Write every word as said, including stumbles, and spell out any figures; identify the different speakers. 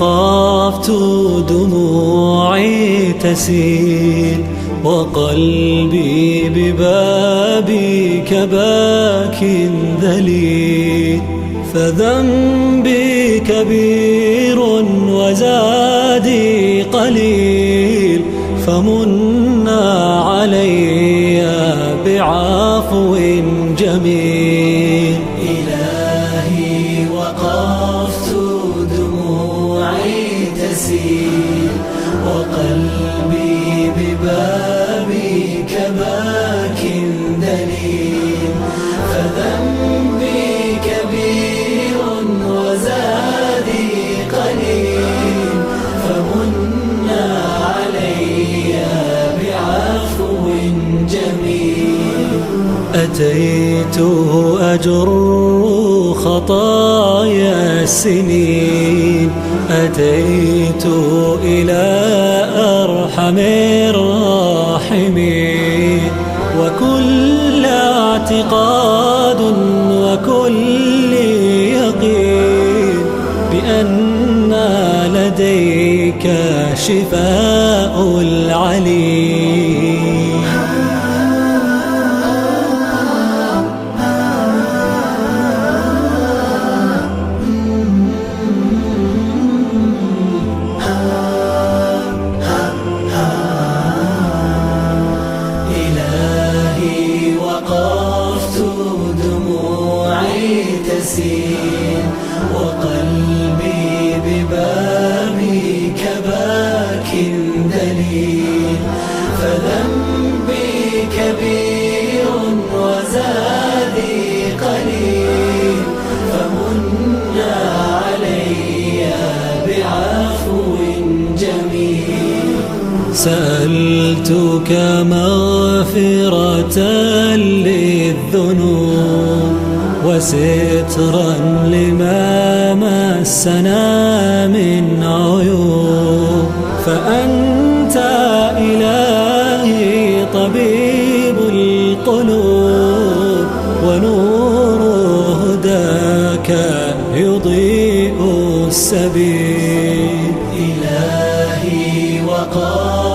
Speaker 1: وقفت دموعي تسيل وقلبي ببابك باك ذليل، فذنبي كبير وزادي قليل، فمنا علي بعفو جميل.
Speaker 2: إلهي وقفت دموعي تسيل وقلبي ببابك باك دليل، فذنبي كبير وزادي قليل، فمنا علي بعفو جميل.
Speaker 1: أتيت أجر خطايا السنين، أتيت إلى أرحم الراحمين، وكل اعتقاد وكل يقين بأن لديك شفاء العليل.
Speaker 2: تسيل وقلبي ببابك باك دليل، فذنبي كبير وزادي قليل، فمنا علي بعفو جميل.
Speaker 1: سألتك مغفرة للذنوب وسترا لما مسنا من عيوب، فأنت إلهي طبيب القلوب، ونور هداك يضيء السبيل.
Speaker 2: إلهي وقال